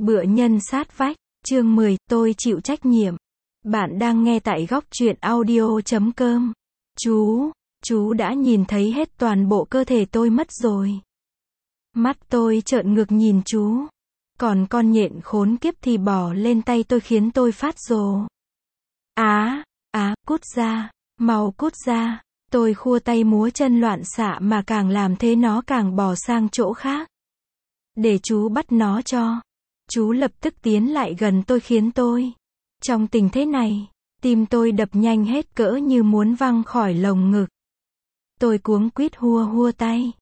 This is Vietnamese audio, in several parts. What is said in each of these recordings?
Bựa nhân sát vách, chương 10, tôi chịu trách nhiệm. Bạn đang nghe tại góc truyện audio.com. Chú đã nhìn thấy hết toàn bộ cơ thể tôi mất rồi. Mắt tôi trợn ngược nhìn chú. Còn con nhện khốn kiếp thì bò lên tay tôi khiến tôi phát rồ. Cút ra, mau cút ra. Tôi khua tay múa chân loạn xạ mà càng làm thế nó càng bò sang chỗ khác. Để chú bắt nó cho. Chú lập tức tiến lại gần tôi khiến tôi. Trong tình thế này, tim tôi đập nhanh hết cỡ như muốn văng khỏi lồng ngực. Tôi cuống quýt hua tay.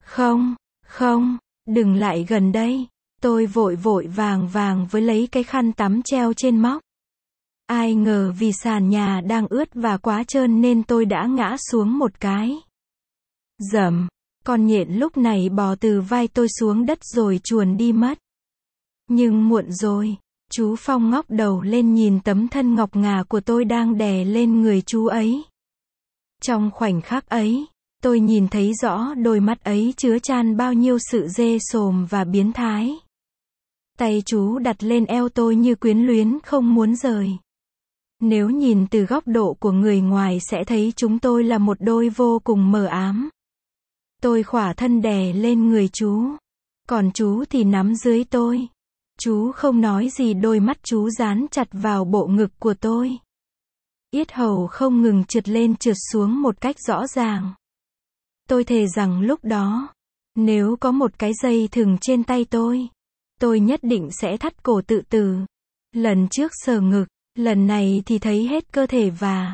Không, đừng lại gần đây. Tôi vội vàng với lấy cái khăn tắm treo trên móc. Ai ngờ vì sàn nhà đang ướt và quá trơn nên tôi đã ngã xuống một cái. Dầm, con nhện lúc này bò từ vai tôi xuống đất rồi chuồn đi mất. Nhưng muộn rồi, chú Phong ngóc đầu lên nhìn tấm thân ngọc ngà của tôi đang đè lên người chú ấy. Trong khoảnh khắc ấy, tôi nhìn thấy rõ đôi mắt ấy chứa chan bao nhiêu sự ghê sồm và biến thái. Tay chú đặt lên eo tôi như quyến luyến không muốn rời. Nếu nhìn từ góc độ của người ngoài sẽ thấy chúng tôi là một đôi vô cùng mờ ám. Tôi khỏa thân đè lên người chú. Còn chú thì nắm dưới tôi. Chú không nói gì, đôi mắt chú dán chặt vào bộ ngực của tôi. Yết hầu không ngừng trượt lên trượt xuống một cách rõ ràng. Tôi thề rằng lúc đó, nếu có một cái dây thừng trên tay tôi nhất định sẽ thắt cổ tự tử. Lần trước sờ ngực, lần này thì thấy hết cơ thể và...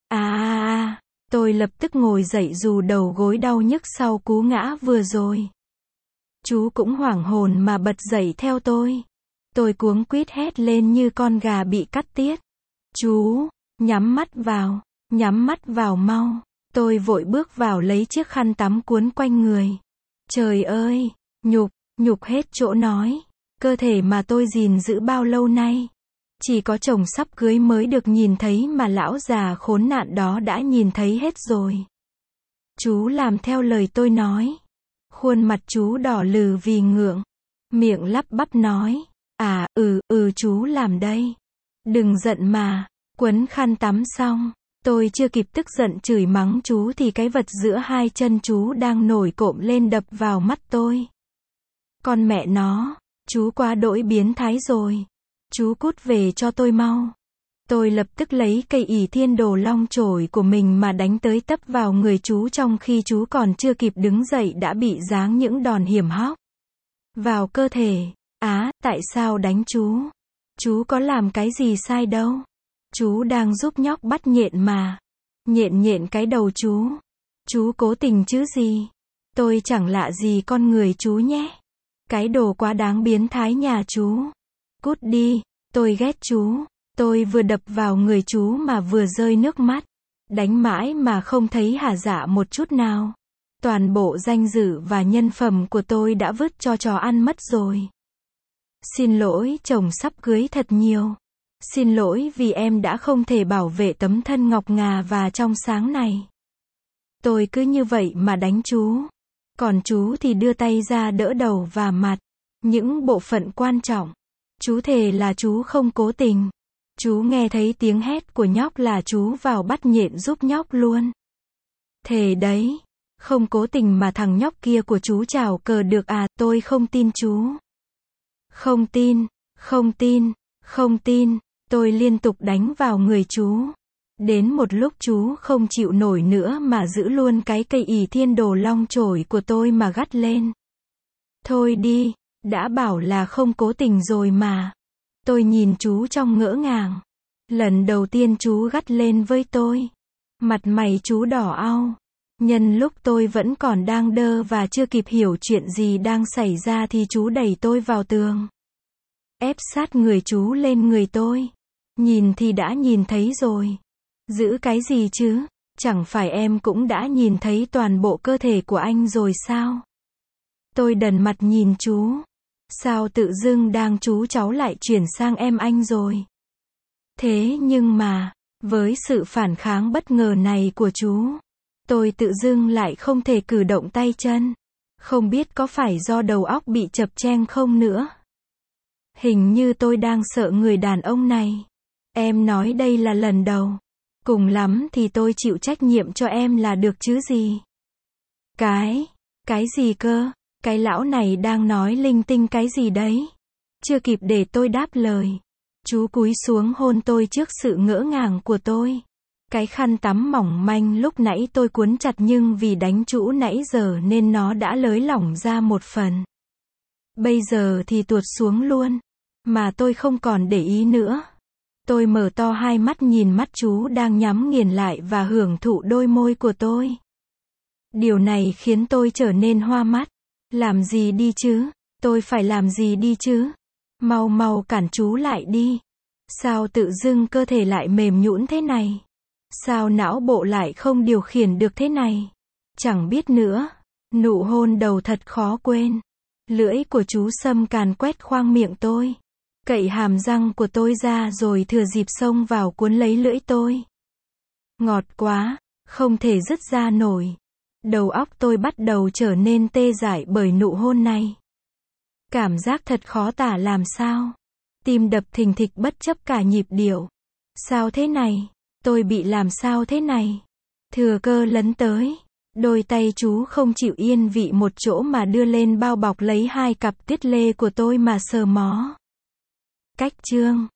Tôi lập tức ngồi dậy dù đầu gối đau nhức sau cú ngã vừa rồi. Chú cũng hoảng hồn mà bật dậy theo tôi. Tôi cuống quýt hét lên như con gà bị cắt tiết. Chú, nhắm mắt vào mau. Tôi vội bước vào lấy chiếc khăn tắm cuốn quanh người. Trời ơi, nhục hết chỗ nói. Cơ thể mà tôi gìn giữ bao lâu nay. Chỉ có chồng sắp cưới mới được nhìn thấy mà lão già khốn nạn đó đã nhìn thấy hết rồi. Chú làm theo lời tôi nói. Khuôn mặt chú đỏ lừ vì ngượng. Miệng lắp bắp nói. Chú làm đây. Đừng giận mà. Quấn khăn tắm xong, tôi chưa kịp tức giận chửi mắng chú thì cái vật giữa hai chân chú đang nổi cộm lên đập vào mắt tôi. Con mẹ nó, chú quá đỗi biến thái rồi. Chú cút về cho tôi mau. Tôi lập tức lấy cây ỷ thiên đồ long chổi của mình mà đánh tới tấp vào người chú trong khi chú còn chưa kịp đứng dậy đã bị giáng những đòn hiểm hóc vào cơ thể. Tại sao đánh chú? Chú có làm cái gì sai đâu. Chú đang giúp nhóc bắt nhện mà. Nhện cái đầu chú. Chú cố tình chứ gì. Tôi chẳng lạ gì con người chú nhé. Cái đồ quá đáng biến thái nhà chú. Cút đi, tôi ghét chú. Tôi vừa đập vào người chú mà vừa rơi nước mắt. Đánh mãi mà không thấy hả dạ một chút nào. Toàn bộ danh dự và nhân phẩm của tôi đã vứt cho chó ăn mất rồi. Xin lỗi chồng sắp cưới thật nhiều. Xin lỗi vì em đã không thể bảo vệ tấm thân ngọc ngà và trong sáng này. Tôi cứ như vậy mà đánh chú. Còn chú thì đưa tay ra đỡ đầu và mặt. Những bộ phận quan trọng. Chú thề là chú không cố tình. Chú nghe thấy tiếng hét của nhóc là chú vào bắt nhện giúp nhóc luôn. Thề đấy. Không cố tình mà thằng nhóc kia của chú chào cờ được à, tôi không tin chú. Không tin. Tôi liên tục đánh vào người chú. Đến một lúc chú không chịu nổi nữa mà giữ luôn cái cây ỷ thiên đồ long chổi của tôi mà gắt lên. Thôi đi, đã bảo là không cố tình rồi mà. Tôi nhìn chú trong ngỡ ngàng. Lần đầu tiên chú gắt lên với tôi. Mặt mày chú đỏ au. Nhân lúc tôi vẫn còn đang đơ và chưa kịp hiểu chuyện gì đang xảy ra thì chú đẩy tôi vào tường. Ép sát người chú lên người tôi. Nhìn thì đã nhìn thấy rồi. Giữ cái gì chứ? Chẳng phải em cũng đã nhìn thấy toàn bộ cơ thể của anh rồi sao? Tôi đần mặt nhìn chú. Sao tự dưng đang chú cháu lại chuyển sang em anh rồi? Thế nhưng mà, với sự phản kháng bất ngờ này của chú, tôi tự dưng lại không thể cử động tay chân. Không biết có phải do đầu óc bị chập chênh không nữa. Hình như tôi đang sợ người đàn ông này. Em nói đây là lần đầu. Cùng lắm thì tôi chịu trách nhiệm cho em là được chứ gì. Cái gì cơ? Cái lão này đang nói linh tinh cái gì đấy? Chưa kịp để tôi đáp lời. Chú cúi xuống hôn tôi trước sự ngỡ ngàng của tôi. Cái khăn tắm mỏng manh lúc nãy tôi cuốn chặt nhưng vì đánh trũ nãy giờ nên nó đã lới lỏng ra một phần. Bây giờ thì tuột xuống luôn. Mà tôi không còn để ý nữa. Tôi mở to hai mắt nhìn mắt chú đang nhắm nghiền lại và hưởng thụ đôi môi của tôi. Điều này khiến tôi trở nên hoa mắt. Làm gì đi chứ? Tôi phải làm gì đi chứ? Mau mau cản chú lại đi. Sao tự dưng cơ thể lại mềm nhũn thế này? Sao não bộ lại không điều khiển được thế này? Chẳng biết nữa. Nụ hôn đầu thật khó quên. Lưỡi của chú Sâm càn quét khoang miệng tôi. Cậy hàm răng của tôi ra rồi thừa dịp xông vào cuốn lấy lưỡi tôi. Ngọt quá, không thể dứt ra nổi. Đầu óc tôi bắt đầu trở nên tê dại bởi nụ hôn này. Cảm giác thật khó tả làm sao. Tim đập thình thịch bất chấp cả nhịp điệu. Sao thế này? Tôi bị làm sao thế này? Thừa cơ lấn tới. Đôi tay chú không chịu yên vị một chỗ mà đưa lên bao bọc lấy hai cặp tiết lê của tôi mà sờ mó. Cách chương